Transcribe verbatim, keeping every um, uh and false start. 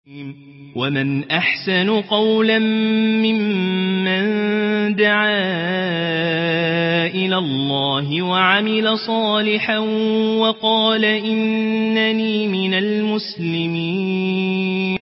ومن أحسن قولا ممن دعا إلى الله وعمل صالحا وقال إنني من المسلمين.